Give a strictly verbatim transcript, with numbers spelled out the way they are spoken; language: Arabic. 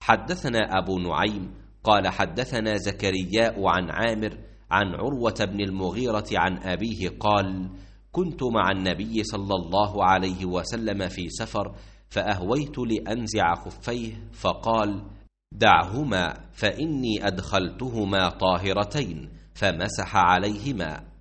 حدثنا أبو نعيم قال حدثنا زكرياء عن عامر عن عروة بن المغيرة عن أبيه قال: كنت مع النبي صلى الله عليه وسلم في سفر، فأهويت لأنزع خفيه، فقال: دعهما فإني أدخلتهما طاهرتين، فمسح عليهما.